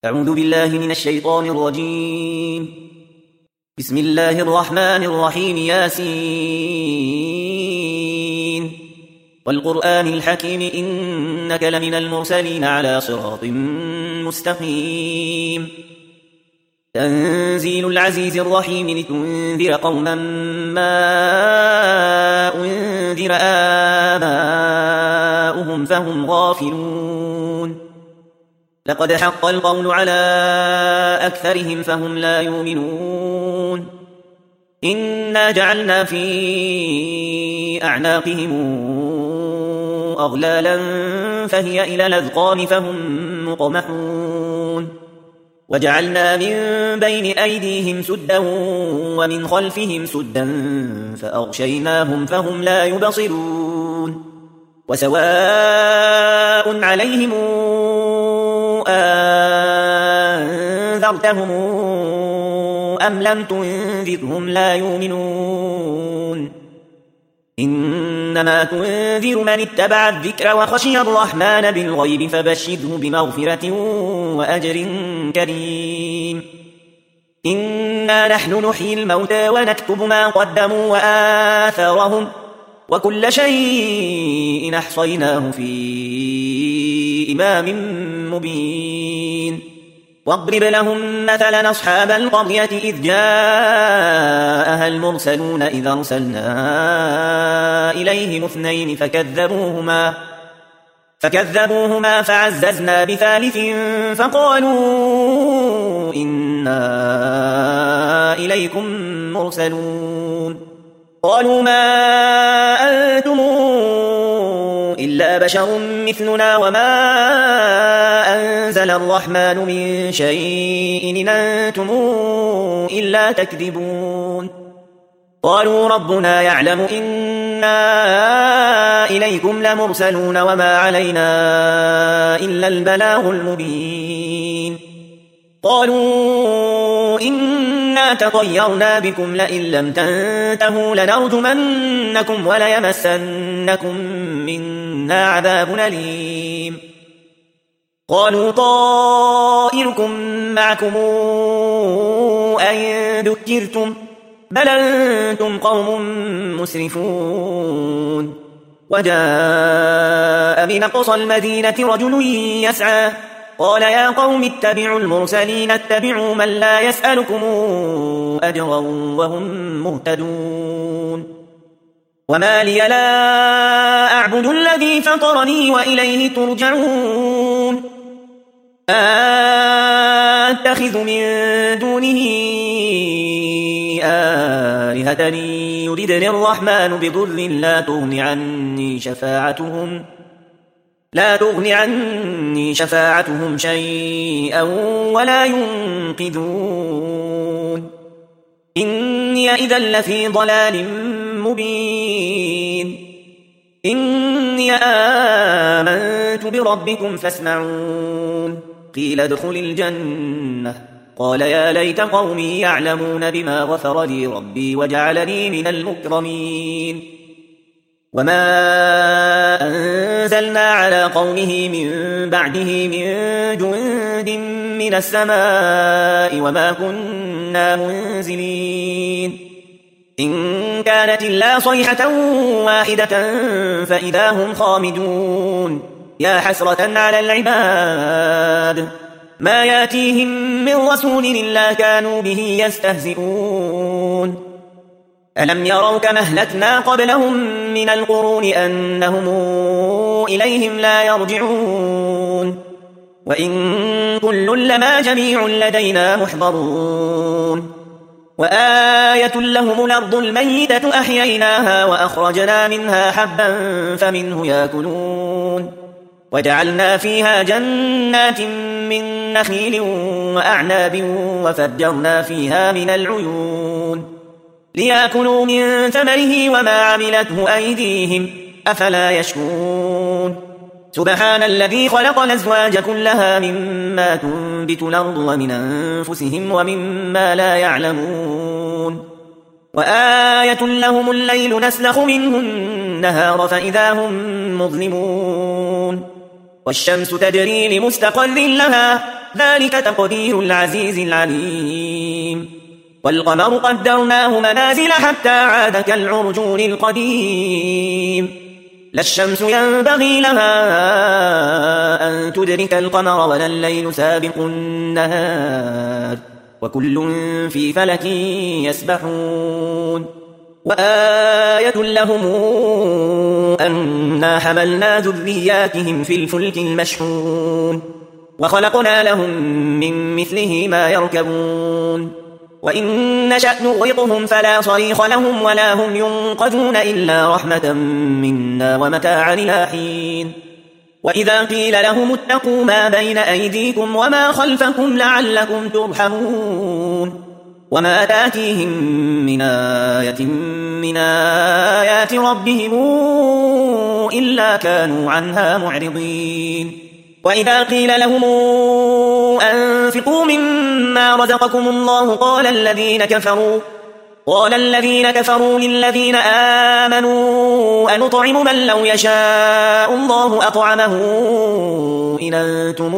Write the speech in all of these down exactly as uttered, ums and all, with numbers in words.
أعوذ بالله من الشيطان الرجيم. بسم الله الرحمن الرحيم. ياسين والقرآن الحكيم إنك لمن المرسلين على صراط مستقيم. تنزيل العزيز الرحيم لتنذر قوما ما أنذر آباؤهم فهم غافلون. لقد حق القول على أكثرهم فهم لا يؤمنون. إنا جعلنا في أعناقهم أغلالا فهي إلى الأذقان فهم مقمحون. وجعلنا من بين أيديهم سدا ومن خلفهم سدا فأغشيناهم فهم لا يبصرون. وسواء عليهم أنذرتهم أم لم تنذرهم لا يؤمنون. إنما تنذر من اتبع الذكر وخشي الرحمن بالغيب فبشره بمغفرة وأجر كريم. إنا نحن نحيي الموتى ونكتب ما قدموا وآثارهم وكل شيء أحصيناه في إمام مبين. واضرب لهم مثلا أصحاب القرية إذ جاءها المرسلون إذ أرسلنا إليهم اثنين فكذبوهما فكذبوهما فعززنا بثالث فقالوا إنا إليكم مرسلون. قالوا ما أنتم إلا بشر مثلنا وما أنزل الرحمن من شيء إن أنتم إلا تكذبون. قالوا ربنا يعلم إنا إليكم لمرسلون وما علينا إلا البلاغ المبين. قالوا إنا تطيرنا بكم لئن لم تنتهوا لنرجمنكم وليمسنكم منا عذاب أليم. قالوا طائركم معكم أئن ذكرتم بل أنتم قوم مسرفون. وجاء من أقصى المدينة رجل يسعى قال يا قوم اتبعوا المرسلين اتبعوا من لا يسألكم أجرا وهم مهتدون. وما لي لا أعبد الذي فطرني وإليه ترجعون. أتخذ من دونه آلهة يردني الرحمن بضر لا تغن عني شفاعتهم لا تغن عني شفاعتهم شيئا ولا ينقذون. إني إذا لفي ضلال مبين. إني آمنت بربكم فاسمعون. قيل ادخل الجنة قال يا ليت قومي يعلمون بما غفر لي ربي وجعلني من المكرمين. وما أنزلنا على قومه من بعده من جند من السماء وما كنا منزلين. إن كانت إلا صيحة واحدة فإذا هم خامدون. يا حسرة على العباد ما ياتيهم من رسول إلا كانوا به يستهزئون. ألم يروا كما أهلكنا قبلهم من القرون أنهم إليهم لا يرجعون. وإن كل لما جميع لدينا محضرون. وآية لهم الأرض الميتة أحييناها وأخرجنا منها حبا فمنه يأكلون. وجعلنا فيها جنات من نخيل وأعناب وفجرنا فيها من العيون ليأكلوا من ثمره وما عملته أيديهم أفلا يشكرون. سبحان الذي خلق الأزواج كلها مما تنبت الأرض ومن أنفسهم ومما لا يعلمون. وآية لهم الليل نسلخ منه النهار فإذا هم مظلمون. والشمس تجري لمستقر لها ذلك تقدير العزيز العليم والقمر قدرناه منازل حتى عاد كالعرجون القديم لا الشمس ينبغي لها أن تدرك القمر ولا الليل سابق النهار وكل في فلك يسبحون وآية لهم أنا حملنا ذرياتهم في الفلك المشحون وخلقنا لهم من مثله ما يركبون وإن نشأ نغرقهم فلا صريخ لهم ولا هم ينقذون إلا رحمة منا ومتاعا إلى حين وإذا قيل لهم اتقوا ما بين أيديكم وما خلفكم لعلكم ترحمون وما تأتيهم من آية من آيات ربهم إلا كانوا عنها معرضين وإذا قيل لهم أنفقوا مما رزقكم الله قال الذين كفروا قال الذين كفروا للذين آمنوا أنطعم من لو يشاء الله أطعمه إن أنتم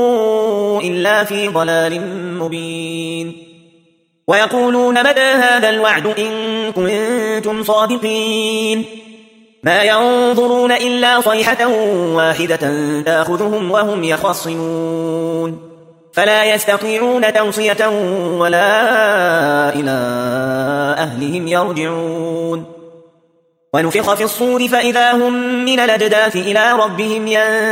إلا في ضلال مبين ويقولون متى هذا الوعد إن كنتم صادقين ما ينظرون إلا صيحة واحدة تأخذهم وهم يخصمون فلا يستطيعون توصية ولا إلى أهلهم يرجعون ونفخ في الصور فإذا هم من الأجداث إلى ربهم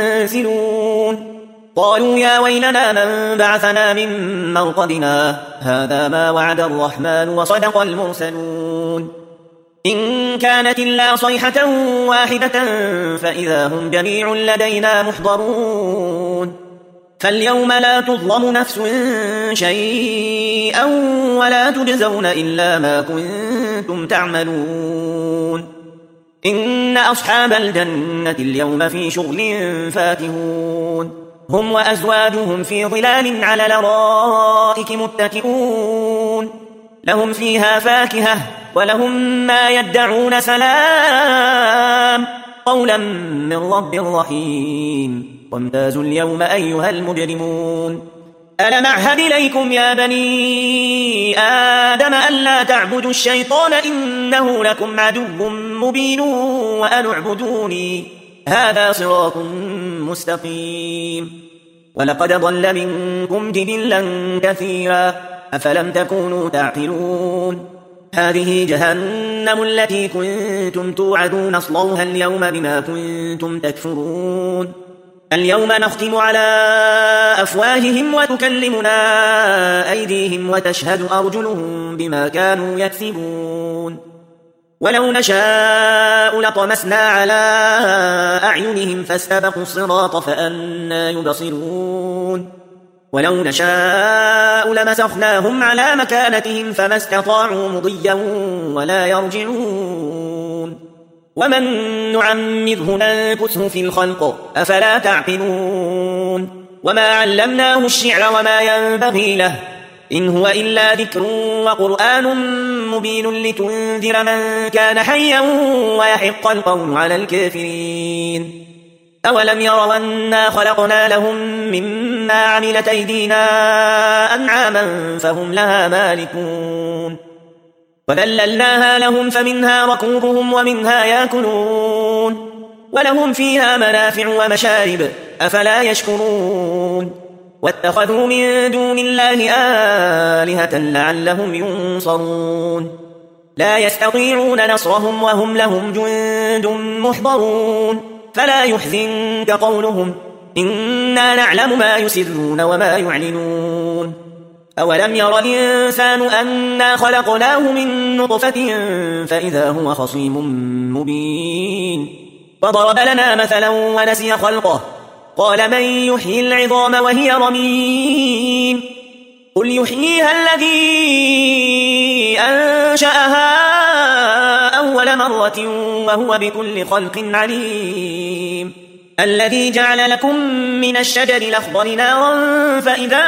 ينسلون قالوا يا ويلنا من بعثنا من مرقدنا هذا ما وعد الرحمن وصدق المرسلون إن كانت إلا صيحة واحدة فإذا هم جميع لدينا محضرون فاليوم لا تظلم نفس شيئا ولا تجزون إلا ما كنتم تعملون إن أصحاب الجنة اليوم في شغل فاكهون هم وأزواجهم في ظلال على الأرائك متكئون لهم فيها فاكهة ولهم ما يدعون سلام قولا من رب رحيم وامتازوا اليوم أيها المجرمون ألم أعهد إليكم يا بني آدم ألا تعبدوا الشيطان إنه لكم عدو مبين وأن اعبدوني هذا صراط مستقيم ولقد ضل منكم جبلا كثيرا أفلم تكونوا تعقلون هذه جهنم التي كنتم توعدون اصلوها اليوم بما كنتم تكفرون اليوم نختم على أفواههم وتكلمنا أيديهم وتشهد أرجلهم بما كانوا يكسبون ولو نشاء لطمسنا على أعينهم فاستبقوا الصراط فأنى يبصرون ولو نشاء لمسخناهم على مكانتهم فما استطاعوا مضيا ولا يرجعون ومن نعمره ننكسه في الخلق أفلا تعقلون وما علمناه الشعر وما ينبغي له إن هو إلا ذكر وقرآن مبين لتنذر من كان حيا ويحق القول على الكافرين أولم يروا أنا خلقنا لهم مما عملت أيدينا أنعاما فهم لها مالكون وذللناها لهم فمنها ركوبهم ومنها يأكلون ولهم فيها منافع ومشارب أفلا يشكرون واتخذوا من دون الله آلهة لعلهم ينصرون لا يستطيعون نصرهم وهم لهم جند محضرون فلا يحزنك قولهم إنا نعلم ما يسرون وما يعلنون أولم ير الإنسان أنا خلقناه من نطفة فإذا هو خصيم مبين وضرب لنا مثلا ونسي خلقه قال من يحيي العظام وهي رميم قل يحييها الذي أنشأها أول مرة وهو بكل خلق عليم الذي جعل لكم من الشجر الأخضر نارا فإذا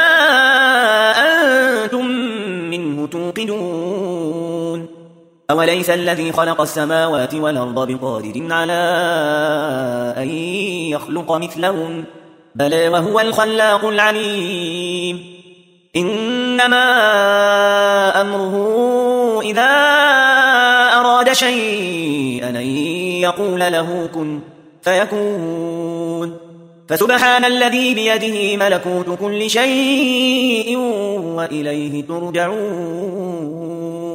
أنتم منه توقدون أوليس الذي خلق السماوات والأرض بقادر على أن يخلق مثلهم بلى وهو الخلاق العليم إنما أمره إذا أراد شيئا أن يقول له كن فيكون فسبحان الذي بيده ملكوت كل شيء وإليه ترجعون